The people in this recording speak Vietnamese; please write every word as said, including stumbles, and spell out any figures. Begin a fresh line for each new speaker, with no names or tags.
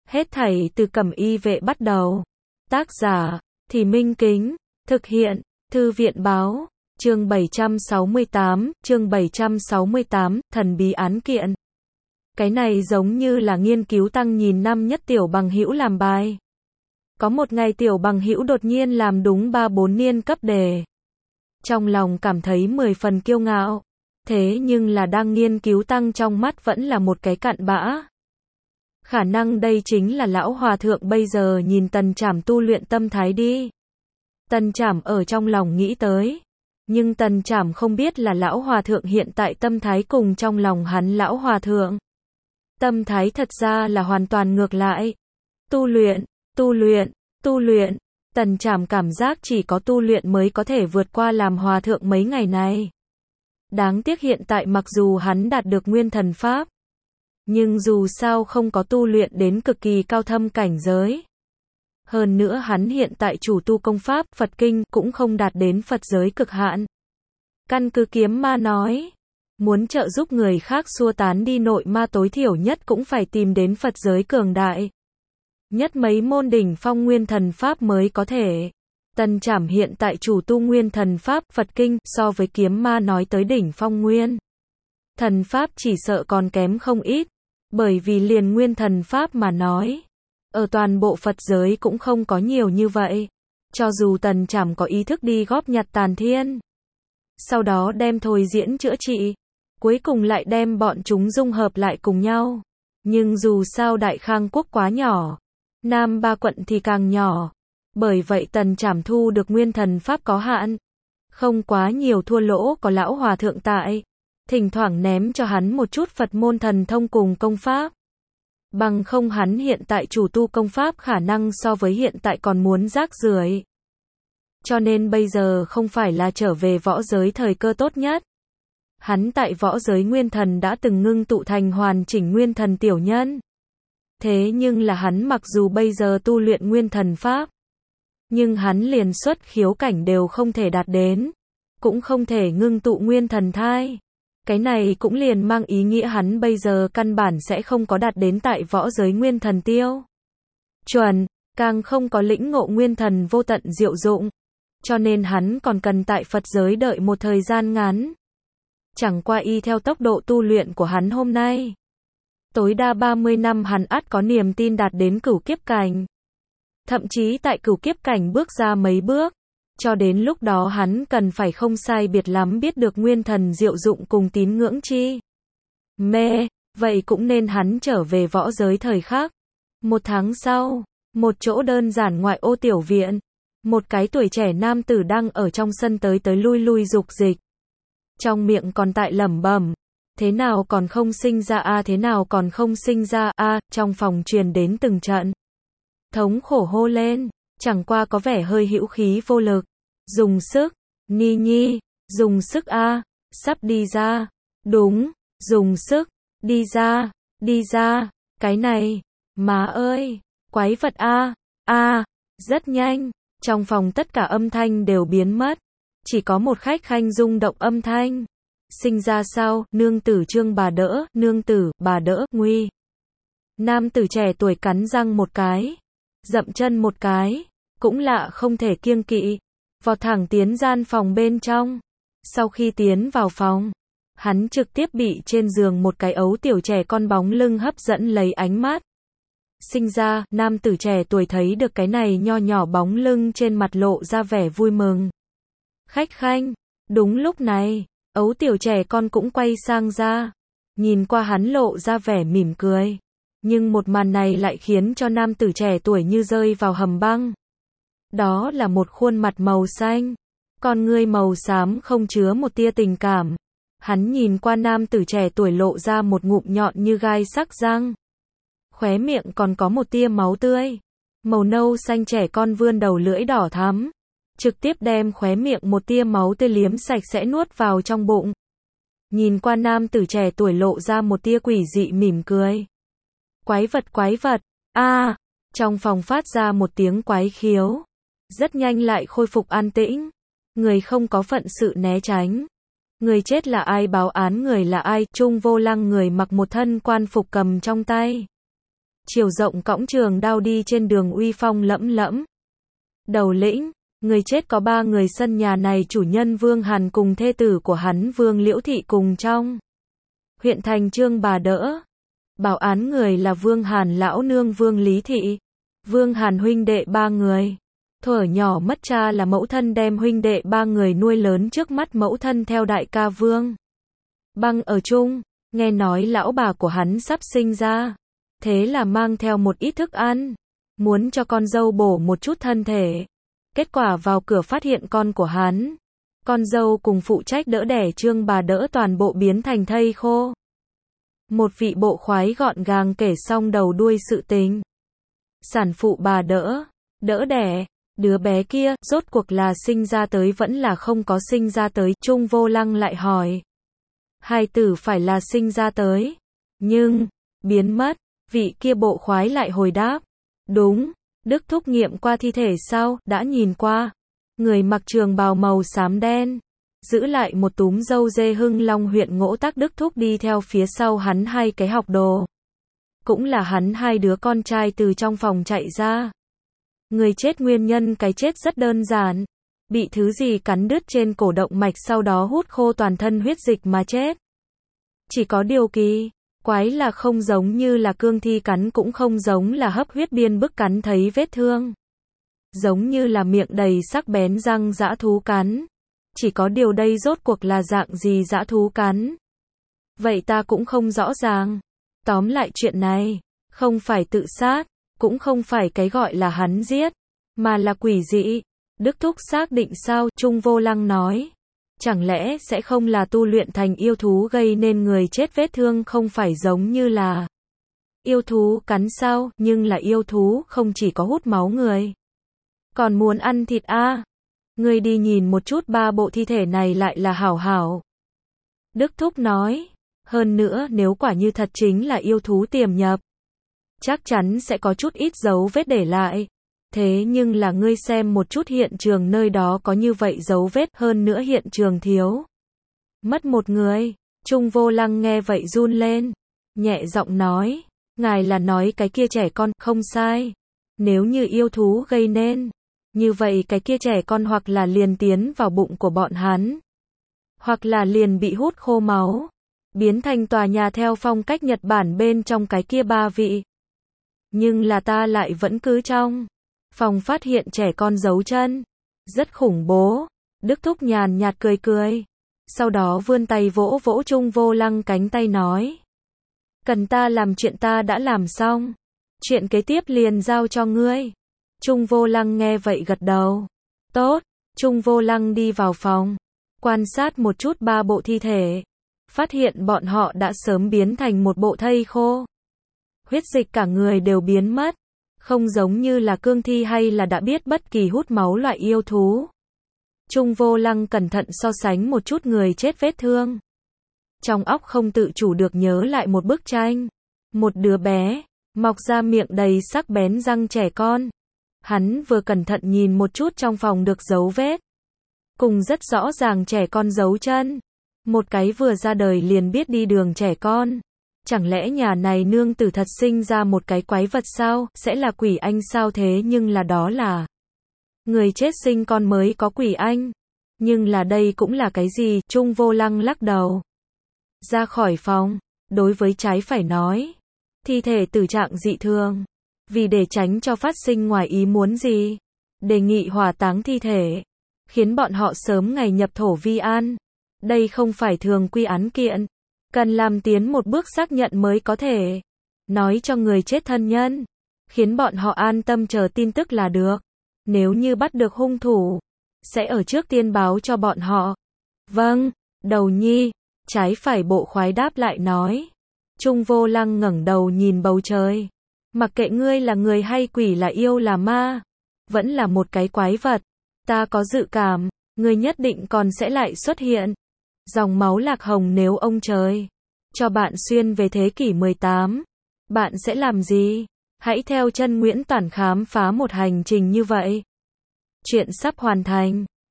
Hết thảy từ Cẩm Y Vệ bắt đầu. Tác giả, Thì Minh Kính. Thực hiện, Thư viện Báo. Chương bảy trăm sáu mươi tám, chương bảy trăm sáu mươi tám, thần bí án kiện. Cái này giống như là nghiên cứu tăng nhìn năm nhất tiểu bằng hữu làm bài. Có một ngày tiểu bằng hữu đột nhiên làm đúng ba bốn niên cấp đề. Trong lòng cảm thấy mười phần kiêu ngạo. Thế nhưng là đang nghiên cứu tăng trong mắt vẫn là một cái cặn bã. Khả năng đây chính là lão hòa thượng bây giờ nhìn Tần Trảm tu luyện tâm thái đi. Tần Trảm ở trong lòng nghĩ tới. Nhưng Tần Trảm không biết là lão hòa thượng hiện tại tâm thái cùng trong lòng hắn lão hòa thượng. Tâm thái thật ra là hoàn toàn ngược lại. Tu luyện, tu luyện, tu luyện. Tần Trảm cảm giác chỉ có tu luyện mới có thể vượt qua làm hòa thượng mấy ngày này. Đáng tiếc hiện tại mặc dù hắn đạt được nguyên thần pháp. Nhưng dù sao không có tu luyện đến cực kỳ cao thâm cảnh giới. Hơn nữa hắn hiện tại chủ tu công pháp Phật Kinh cũng không đạt đến Phật giới cực hạn. Căn cứ Kiếm Ma nói, muốn trợ giúp người khác xua tán đi nội ma tối thiểu nhất cũng phải tìm đến Phật giới cường đại. Nhất mấy môn đỉnh phong nguyên thần pháp mới có thể. Tần Trảm hiện tại chủ tu nguyên thần pháp Phật Kinh so với Kiếm Ma nói tới đỉnh phong nguyên thần pháp chỉ sợ còn kém không ít. Bởi vì liền nguyên thần pháp mà nói, ở toàn bộ Phật giới cũng không có nhiều như vậy. Cho dù Tần Trảm có ý thức đi góp nhặt tàn thiên, sau đó đem thôi diễn chữa trị, cuối cùng lại đem bọn chúng dung hợp lại cùng nhau. Nhưng dù sao Đại Khang quốc quá nhỏ, Nam Ba quận thì càng nhỏ. Bởi vậy Tần Trảm thu được nguyên thần pháp có hạn. Không quá nhiều thua lỗ có lão hòa thượng tại. Thỉnh thoảng ném cho hắn một chút Phật môn thần thông cùng công pháp. Bằng không hắn hiện tại chủ tu công pháp khả năng so với hiện tại còn muốn rác rưởi. Cho nên bây giờ không phải là trở về võ giới thời cơ tốt nhất. Hắn tại võ giới nguyên thần đã từng ngưng tụ thành hoàn chỉnh nguyên thần tiểu nhân. Thế nhưng là hắn mặc dù bây giờ tu luyện nguyên thần pháp, nhưng hắn liền xuất khiếu cảnh đều không thể đạt đến, cũng không thể ngưng tụ nguyên thần thai. Cái này cũng liền mang ý nghĩa hắn bây giờ căn bản sẽ không có đạt đến tại võ giới nguyên thần tiêu chuẩn, càng không có lĩnh ngộ nguyên thần vô tận diệu dụng. Cho nên hắn còn cần tại Phật giới đợi một thời gian ngắn. Chẳng qua y theo tốc độ tu luyện của hắn hôm nay, tối đa ba mươi năm hắn ắt có niềm tin đạt đến cửu kiếp cảnh. Thậm chí tại cửu kiếp cảnh bước ra mấy bước. Cho đến lúc đó hắn cần phải không sai biệt lắm biết được nguyên thần diệu dụng cùng tín ngưỡng chi mê, vậy cũng nên hắn trở về võ giới thời khắc. Một tháng sau, một chỗ đơn giản ngoại ô tiểu viện, một cái tuổi trẻ nam tử đang ở trong sân tới tới lui lui dục dịch. Trong miệng còn tại lẩm bẩm, thế nào còn không sinh ra a, thế nào còn không sinh ra a, trong phòng truyền đến từng trận thống khổ hô lên, chẳng qua có vẻ hơi hữu khí vô lực. Dùng sức, Ni Nhi, dùng sức a, sắp đi ra. Đúng, dùng sức, đi ra, đi ra, cái này, má ơi, quái vật a, a, rất nhanh, trong phòng tất cả âm thanh đều biến mất, chỉ có một khách khanh rung động âm thanh. Sinh ra sao, nương tử Trương bà đỡ, nương tử, bà đỡ, nguy. Nam tử trẻ tuổi cắn răng một cái, dậm chân một cái, cũng lạ không thể kiêng kỵ. Vọt thẳng tiến gian phòng bên trong. Sau khi tiến vào phòng, hắn trực tiếp bị trên giường một cái ấu tiểu trẻ con bóng lưng hấp dẫn lấy ánh mắt. Sinh ra, nam tử trẻ tuổi thấy được cái này nho nhỏ bóng lưng trên mặt lộ ra vẻ vui mừng. Khách khanh, đúng lúc này, ấu tiểu trẻ con cũng quay sang ra. Nhìn qua hắn lộ ra vẻ mỉm cười. Nhưng một màn này lại khiến cho nam tử trẻ tuổi như rơi vào hầm băng. Đó là một khuôn mặt màu xanh, con ngươi màu xám không chứa một tia tình cảm. Hắn nhìn qua nam tử trẻ tuổi lộ ra một ngụm nhọn như gai sắc răng. Khóe miệng còn có một tia máu tươi. Màu nâu xanh trẻ con vươn đầu lưỡi đỏ thắm, trực tiếp đem khóe miệng một tia máu tươi liếm sạch sẽ nuốt vào trong bụng. Nhìn qua nam tử trẻ tuổi lộ ra một tia quỷ dị mỉm cười. Quái vật quái vật, a, trong phòng phát ra một tiếng quái khiếu. Rất nhanh lại khôi phục an tĩnh. Người không có phận sự né tránh. Người chết là ai, báo án người là ai, Trung Vô Lăng người mặc một thân quan phục cầm trong tay chiều rộng cõng trường đao đi trên đường uy phong lẫm lẫm. Đầu lĩnh, người chết có ba người, sân nhà này chủ nhân Vương Hàn cùng thê tử của hắn Vương Liễu Thị cùng trong. Huyện thành Trương Bà Đỡ. Bảo án người là Vương Hàn lão nương Vương Lý Thị. Vương Hàn huynh đệ ba người. Thuở nhỏ mất cha là mẫu thân đem huynh đệ ba người nuôi lớn trước mắt mẫu thân theo đại ca Vương Băng ở chung. Nghe nói lão bà của hắn sắp sinh ra. Thế là mang theo một ít thức ăn. Muốn cho con dâu bổ một chút thân thể. Kết quả vào cửa phát hiện con của hắn. Con dâu cùng phụ trách đỡ đẻ Trương Bà Đỡ toàn bộ biến thành thây khô. Một vị bộ khoái gọn gàng kể xong đầu đuôi sự tình. Sản phụ bà đỡ, đỡ đẻ, đứa bé kia, rốt cuộc là sinh ra tới vẫn là không có sinh ra tới, Trung Vô Lăng lại hỏi. Hài tử phải là sinh ra tới, nhưng, biến mất, vị kia bộ khoái lại hồi đáp. Đúng, Đức Thúc nghiệm qua thi thể sau, đã nhìn qua. Người mặc trường bào màu xám đen. Giữ lại một túm râu dê Hưng Long huyện Ngỗ Tác Đức Thúc đi theo phía sau hắn hai cái học đồ. Cũng là hắn hai đứa con trai từ trong phòng chạy ra. Người chết nguyên nhân cái chết rất đơn giản. Bị thứ gì cắn đứt trên cổ động mạch sau đó hút khô toàn thân huyết dịch mà chết. Chỉ có điều kỳ quái là không giống như là cương thi cắn cũng không giống là hấp huyết biên bức cắn thấy vết thương. Giống như là miệng đầy sắc bén răng dã thú cắn. Chỉ có điều đây rốt cuộc là dạng gì dã thú cắn. Vậy ta cũng không rõ ràng. Tóm lại chuyện này, không phải tự sát, cũng không phải cái gọi là hắn giết, mà là quỷ dị. Đức Thúc xác định sao? Trung Vô Lăng nói. Chẳng lẽ sẽ không là tu luyện thành yêu thú gây nên người chết vết thương không phải giống như là yêu thú cắn sao, nhưng là yêu thú không chỉ có hút máu người. Còn muốn ăn thịt a à? Ngươi đi nhìn một chút ba bộ thi thể này lại là hảo hảo. Đức Thúc nói. Hơn nữa nếu quả như thật chính là yêu thú tiềm nhập. Chắc chắn sẽ có chút ít dấu vết để lại. Thế nhưng là ngươi xem một chút hiện trường nơi đó có như vậy dấu vết, hơn nữa hiện trường thiếu mất một người. Trung Vô Lăng nghe vậy run lên. Nhẹ giọng nói. Ngài là nói cái kia trẻ con, không sai. Nếu như yêu thú gây nên. Như vậy cái kia trẻ con hoặc là liền tiến vào bụng của bọn hắn. Hoặc là liền bị hút khô máu. Biến thành tòa nhà theo phong cách Nhật Bản bên trong cái kia ba vị. Nhưng là ta lại vẫn cứ trong phòng phát hiện trẻ con giấu chân. Rất khủng bố. Đức Thúc nhàn nhạt cười cười. Sau đó vươn tay vỗ vỗ Trung Vô Lăng cánh tay nói. Cần ta làm chuyện ta đã làm xong. Chuyện kế tiếp liền giao cho ngươi. Trung Vô Lăng nghe vậy gật đầu. Tốt. Trung Vô Lăng đi vào phòng. Quan sát một chút ba bộ thi thể. Phát hiện bọn họ đã sớm biến thành một bộ thây khô. Huyết dịch cả người đều biến mất. Không giống như là cương thi hay là đã biết bất kỳ hút máu loại yêu thú. Trung Vô Lăng cẩn thận so sánh một chút người chết vết thương. Trong óc không tự chủ được nhớ lại một bức tranh. Một đứa bé, mọc ra miệng đầy sắc bén răng trẻ con. Hắn vừa cẩn thận nhìn một chút trong phòng được dấu vết. Cùng rất rõ ràng trẻ con giấu chân. Một cái vừa ra đời liền biết đi đường trẻ con. Chẳng lẽ nhà này nương tử thật sinh ra một cái quái vật sao, sẽ là quỷ anh sao? Thế nhưng là đó là người chết sinh con mới có quỷ anh. Nhưng là đây cũng là cái gì? Trung Vô Lăng lắc đầu. Ra khỏi phòng, đối với trái phải nói. Thi thể tử trạng dị thường. Vì để tránh cho phát sinh ngoài ý muốn gì. Đề nghị hỏa táng thi thể. Khiến bọn họ sớm ngày nhập thổ vi an. Đây không phải thường quy án kiện. Cần làm tiến một bước xác nhận mới có thể. Nói cho người chết thân nhân. Khiến bọn họ an tâm chờ tin tức là được. Nếu như bắt được hung thủ. Sẽ ở trước tiên báo cho bọn họ. Vâng, Đầu Nhi. Trái phải bộ khoái đáp lại nói. Trung Vô Lăng ngẩng đầu nhìn bầu trời. Mặc kệ ngươi là người hay quỷ, là yêu là ma. Vẫn là một cái quái vật. Ta có dự cảm. Ngươi nhất định còn sẽ lại xuất hiện. Dòng máu lạc hồng, nếu ông trời cho bạn xuyên về thế kỷ mười tám, bạn sẽ làm gì? Hãy theo chân Nguyễn Toản khám phá một hành trình như vậy. Chuyện sắp hoàn thành.